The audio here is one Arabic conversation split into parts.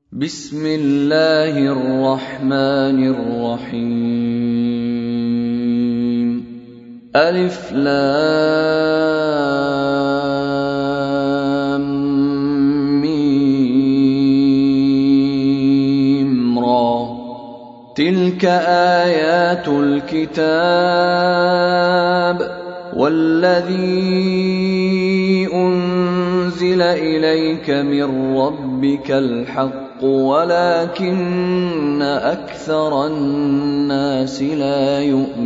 بسم الله الرحمن الرحيم. ألف لام ميم را. تلك آيات الكتاب والذي أنزل إليك من ربك الحق ولكن أكثر الناس لا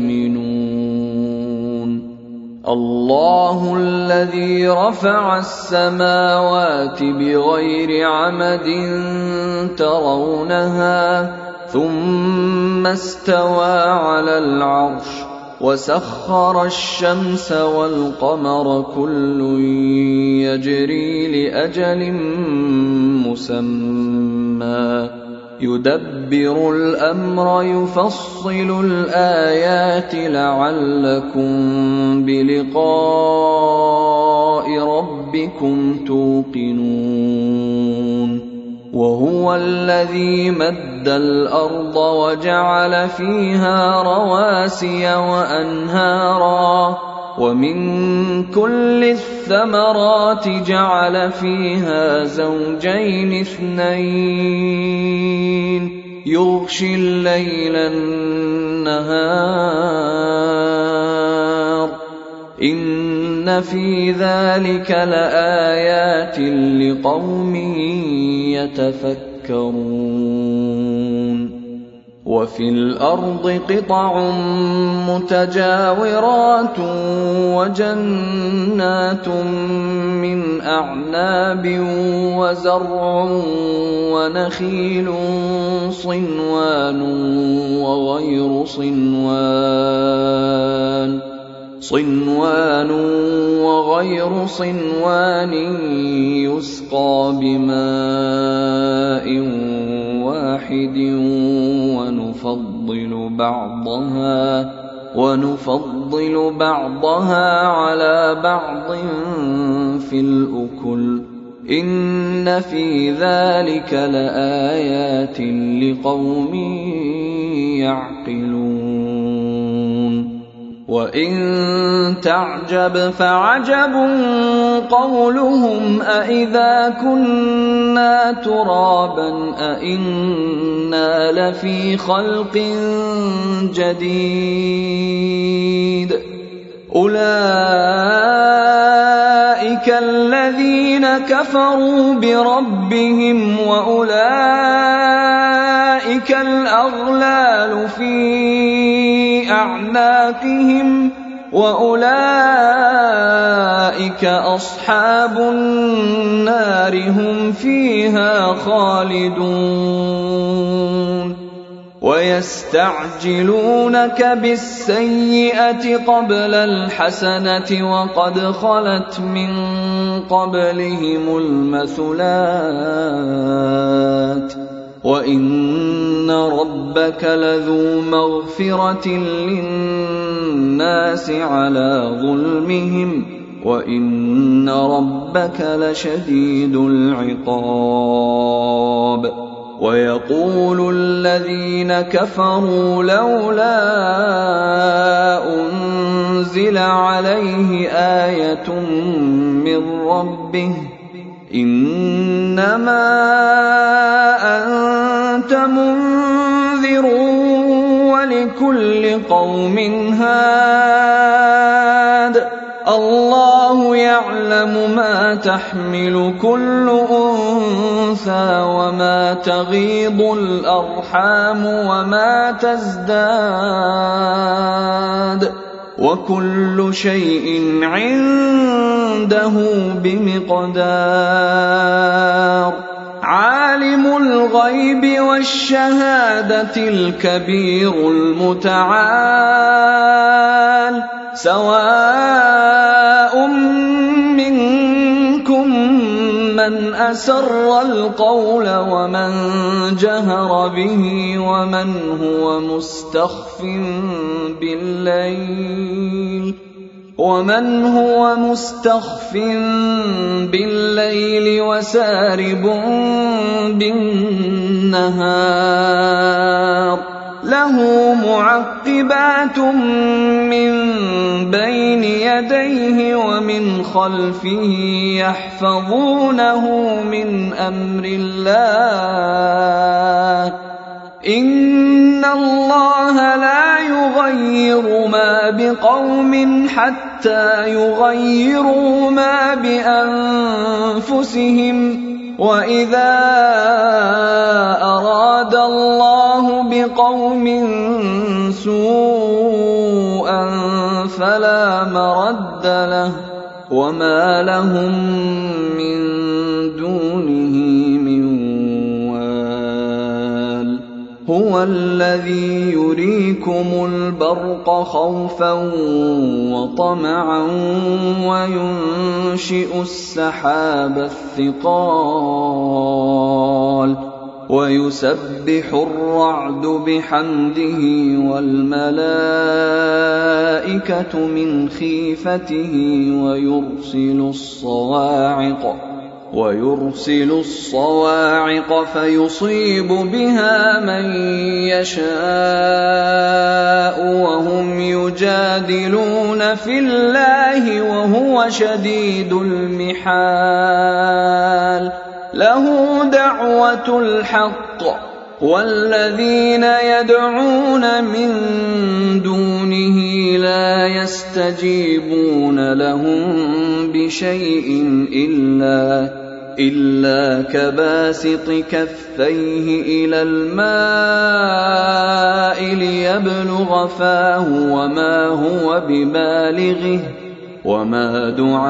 يؤمنون. الله الذي رفع السماوات بغير عمد ترونها ثم استوى على العرش وسخر الشمس والقمر كل يجري لأجل مسمى يدبر الأمر يفصل الآيات لعلكم بلقاء ربكم توقنون. وهو الذي مد الأرض وجعل فيها رواسي وأنهارا ومن كل الثمرات جعل فيها زوجين اثنين يغشي الليل النهار إن في ذلك لآيات لقوم يتفكرون. وفي الأرض قطع متجاورات وجنات من أعناب وزرع ونخيل صنوان وغير صنوان يسقى بماء واحد ونفضل بعضها على بعض في الأكل إن في ذلك لآيات لقوم يعقلون. وإن تعجب فعجب قولهم أإذا كنا ترابا أإنا لفي خلق جديد أولئك الذين كفروا بربهم وأولئك الأغلال في أعناقهم وأولئك أصحاب النار هم فيها خالدون. ويستعجلونك بالسيئة قبل الحسنة وقد خلت من قبلهم المثلات وإن ربك لذو مغفرة للناس على ظلمهم وإن ربك لشديد العقاب. ويقول الذين كفروا لولا أنزل عليه آية من ربه إنما أنت منذر ولكل قوم هاد الله يعلم ما تحمل كل أنثى وما تغيض الأرحام وما تزداد وكل شيء عنده بمقدار. عالم الغيب والشهادة الكبير المتعال سواء منكم من أسر القول ومن جهر به ومن هو مستخف بالليل ومن هو مستخف بالليل وسارب بالنهار له معقبات من بين يديه ومن خلفه يحفظونه من أمر الله إن الله لا يغير ما بقوم حتى يغيروا ما بأنفسهم وإذا أراد الله بقوم سوءا فلا مرد له وما لهم من دونه من وال هو الذي يريكم البرق خوفا وطمعا وينشئ السحاب الثقال ويسبح الرعد بحمده والملائكة من خيفته ويرسل الصواعق فيصيب بها من يشاء وهم يجادلون في الله وهو شديد المحال له دعوة الحق والذين يدعون من دونه لا يستجيبون لهم بشيء إلا كباسط كفيه إلى الماء ليبلغ فاه وما هو ببالغه وما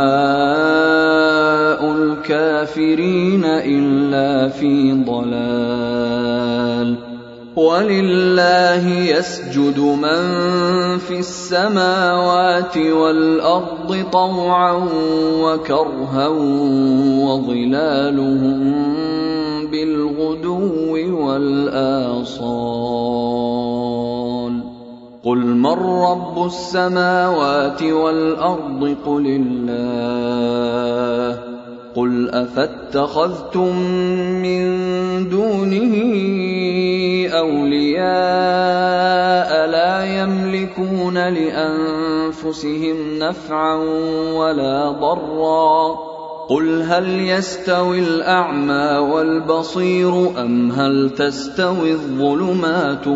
دعاء الكافرين إلا في ضلال ولله يسجد من في السماوات والأرض طوعا وكرها وظلالهم بالغدو والآصال قل من رب السماوات والأرض قل الله قل أفاتخذتم من دونه أولياء لا يملكون لأنفسهم نفعا ولا ضرا قل هل يستوي الأعمى والبصير أم هل تستوي الظلمات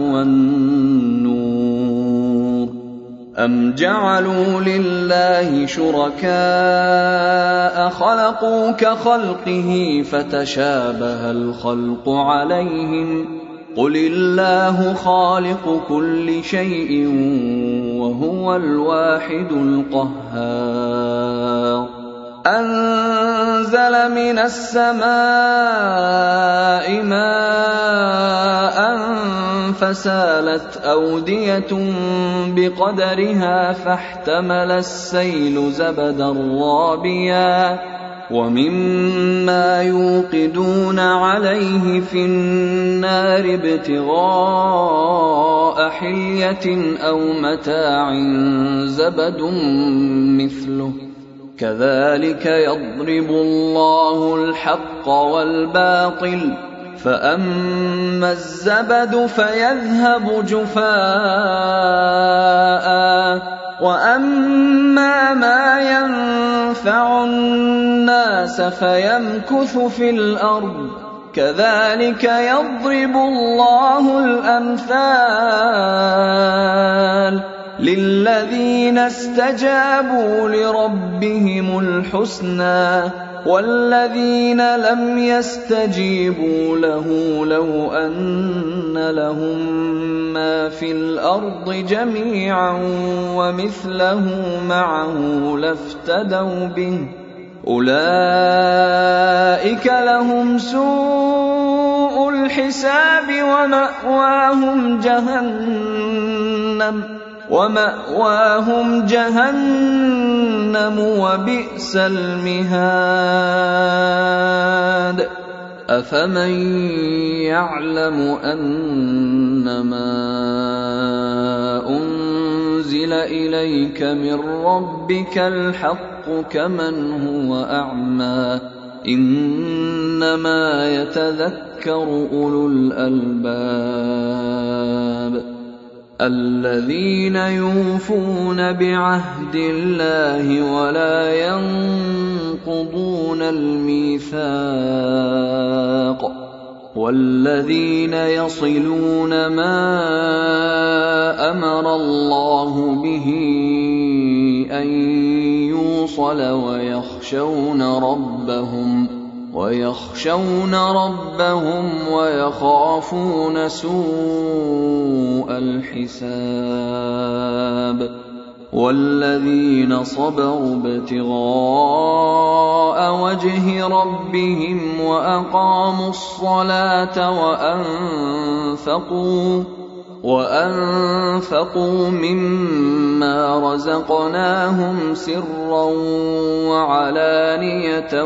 والنور أم جعلوا لله شركاء خلقوا كخلقه فتشابه الخلق عليهم قل الله خالق كل شيء وهو الواحد القهار أنزل من السماء ماء فسالت أودية بقدرها فاحتمل السيل زبدا رابيا ومما يوقدون عليه في النار ابتغاء حلية أو متاع زبد مثله كذلك يضرب الله الحق والباطل فأما الزبد فيذهب جفاء وأما ما ينفع الناس فيمكث في الأرض كذلك يضرب الله الأمثال للذين استجابوا لربهم الحسنى والذين لم يستجيبوا له لو أن لهم ما في الأرض جميعا ومثله معه لافتدوا به أولئك لهم سوء الحساب ومأواهم جهنم وبئس المهاد أفمن يعلم أنما أنزل إليك من ربك الحق كمن هو أعمى إنما يتذكر أولو الألباب الذين يوفون بعهد الله ولا ينقضون الميثاق والذين يصلون ما أمر الله به أن يوصل ويخشون ربهم ويخافون سوء الحساب والذين صبروا ابتغاء وجه ربهم وأقاموا الصلاة وأنفقوا مما رزقناهم سرا وعلانية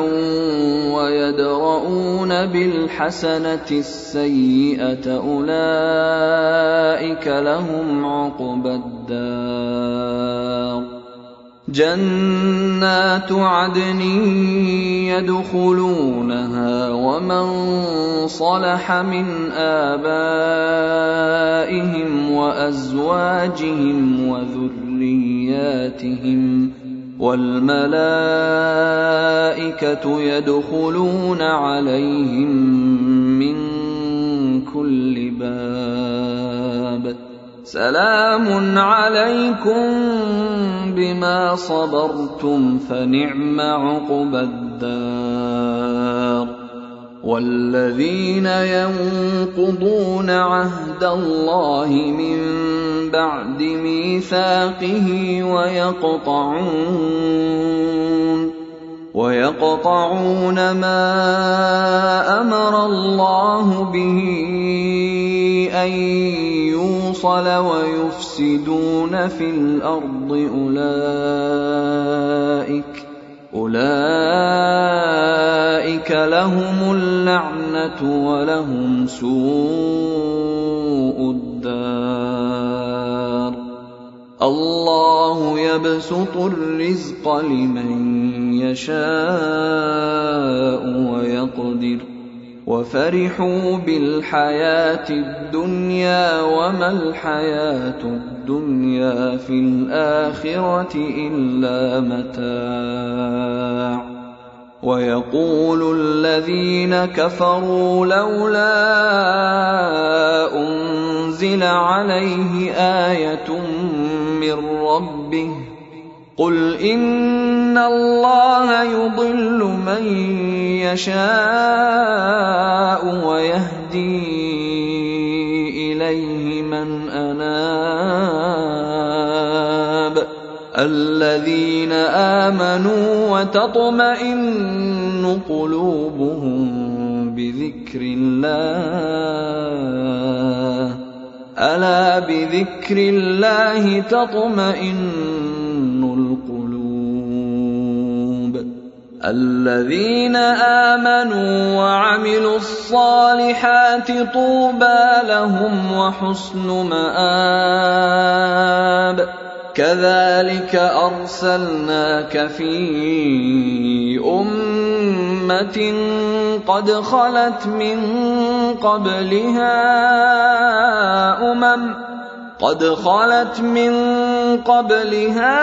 ويدرؤون بالحسنة السيئة أولئك لهم عقبى الدار جنات عدن يدخلونها ومن صلح من آبائهم وأزواجهم وذرياتهم والملائكة يدخلون عليهم من كل باب سلام عليكم بما صبرتم فنعم عقبى الدار والذين ينقضون عهد الله من بعد ميثاقه ويقطعون ما أمر الله به أن يوصل ويفسدون في الأرض أولئك لهم اللعنة ولهم سوء الدار الله يبسط الرزق لمن يشاء ويقدر وفرحوا بالحياة الدنيا وما الحياة الدنيا في الآخرة إلا متاع ويقول الذين كفروا لولا أنزل عليه آية من ربه قل إن الله يضل من يشاء ويهدي إليه من أناب الذين آمنوا وتطمئن قلوبهم بذكر الله ألا بذكر الله تطمئن القلوب الذين آمنوا وعملوا الصالحات طوبى لهم وحسن مآب كذلك أرسلناك في أمة قد خلت من قبلها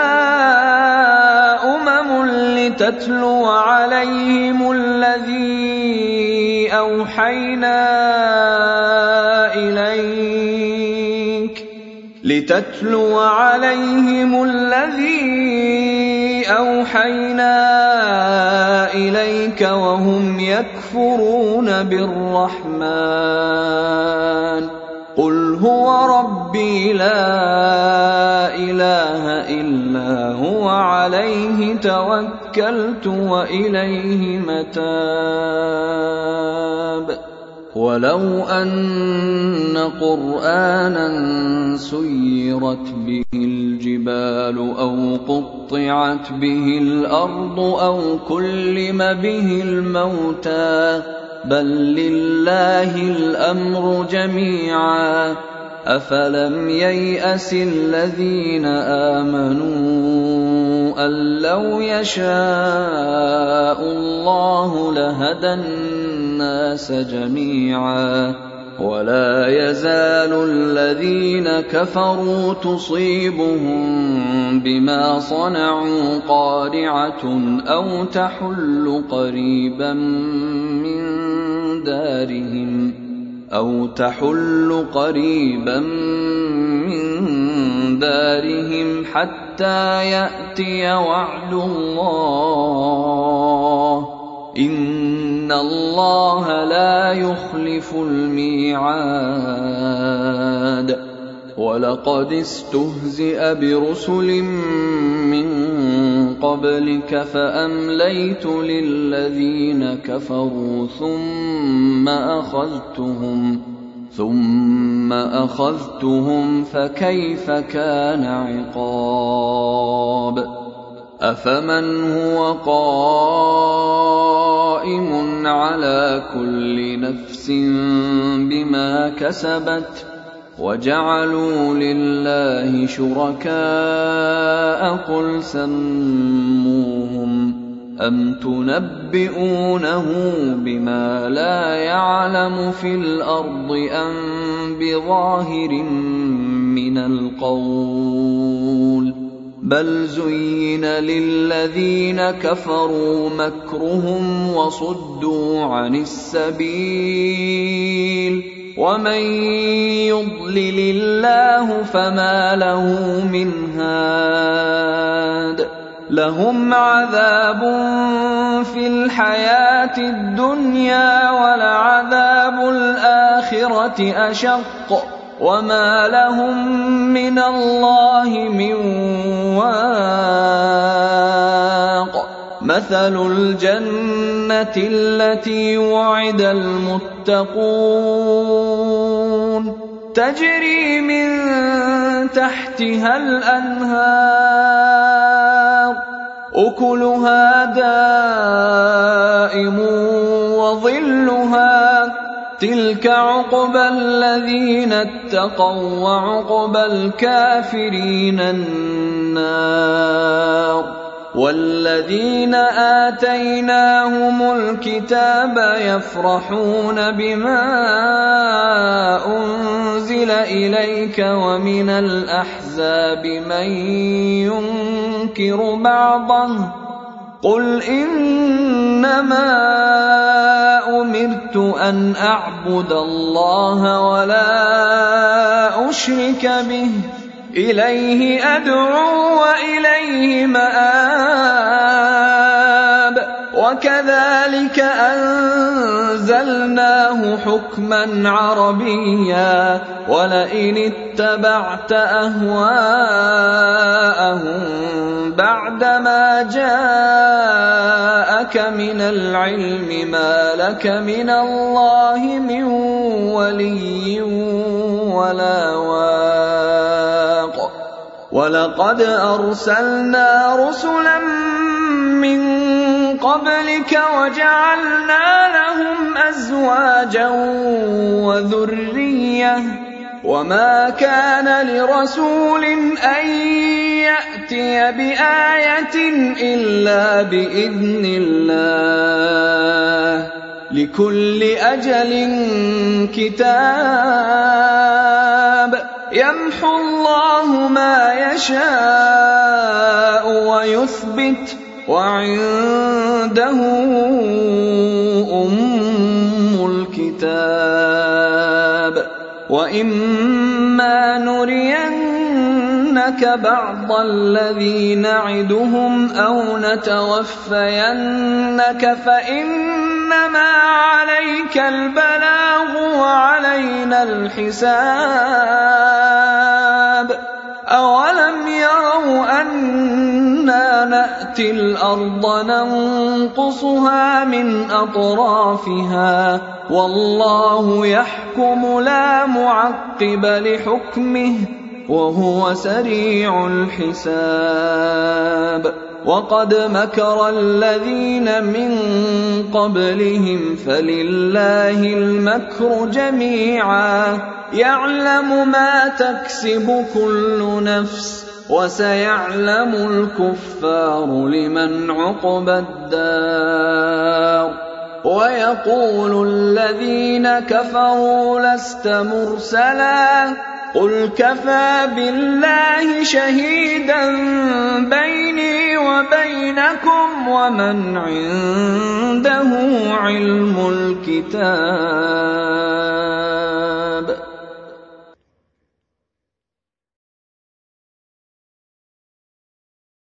أمم لتتلو عليهم الذي أوحينا إليك وهم يكفرون بالرحمن قل هو ربي لا إله إلا هو عليه توكلت وإليه متاب ولو أن قرآنا سيرت به الجبال أو قطعت به الأرض أو كلم به الموتى بل لله الأمر جميعا أفلم ييأس الذين آمنوا أن لو يشاء الله لهدى الناس جميعا ولا يزال الذين كفروا تصيبهم بما صنعوا قارعة أو تحل قريبا من دارهم حتى يأتي وعد الله إن الله لا يخلف الميعاد ولقد استهزئ برسل من قبلك فأمليت للذين كفروا ثم أخذتهم فكيف كان عقاب أفمن هو قائم على كل نفس بما كسبت وجعلوا لله شركاء قل سموهم أم تنبئونه بما لا يعلم في الأرض أم بظاهر من القول بل زين للذين كفروا مكرهم وصدوا عن السبيل ومن يضلل الله فما له من هاد لهم عذاب في الحياة الدنيا ولعذاب الآخرة أشق وما لهم من الله من واق مثل الجنة التي وعد المتقون تجري من تحتها الأنهار أكلها دائم وظلها تلك عقبى الذين اتقوا وعقبى الكافرين النار والذين آتيناهم الكتاب يفرحون بما أنزل إليك ومن الأحزاب من ينكر بعضه قل إنما أمرت أن أعبد الله ولا أشرك به إليه أدعو وإليه مآب وكذلك أنزلناه حكما عربيا ولئن اتبعت أهواءهم بعدما جاءك من العلم ما لك من الله من ولي ولا واق ولقد أرسلنا رسلا من قبلك وجعلنا لهم أزواجا وذرية وما كان لرسول أن يأتي بآية إلا بإذن الله لكل أجل كتاب يمحو الله ما يشاء ويثبت وعنده أم الكتاب وإما نرينك بعض الذي نعدهم أو نتوفينك فإنما عليك البلاغ وعلينا الحساب أولم يروا أنا نأتي الأرض ننقصها من أطرافها والله يحكم لا معقب لحكمه وهو سريع الحساب وقد مكر الذين من قبلهم فلله المكر جميعا يعلم ما تكسب كل نفس وسيعلم الكفار لمن عقبى الدار ويقول الذين كفروا لست مرسلا قل كفى بالله شهيدا بيني وبينكم ومن عنده علم الكتاب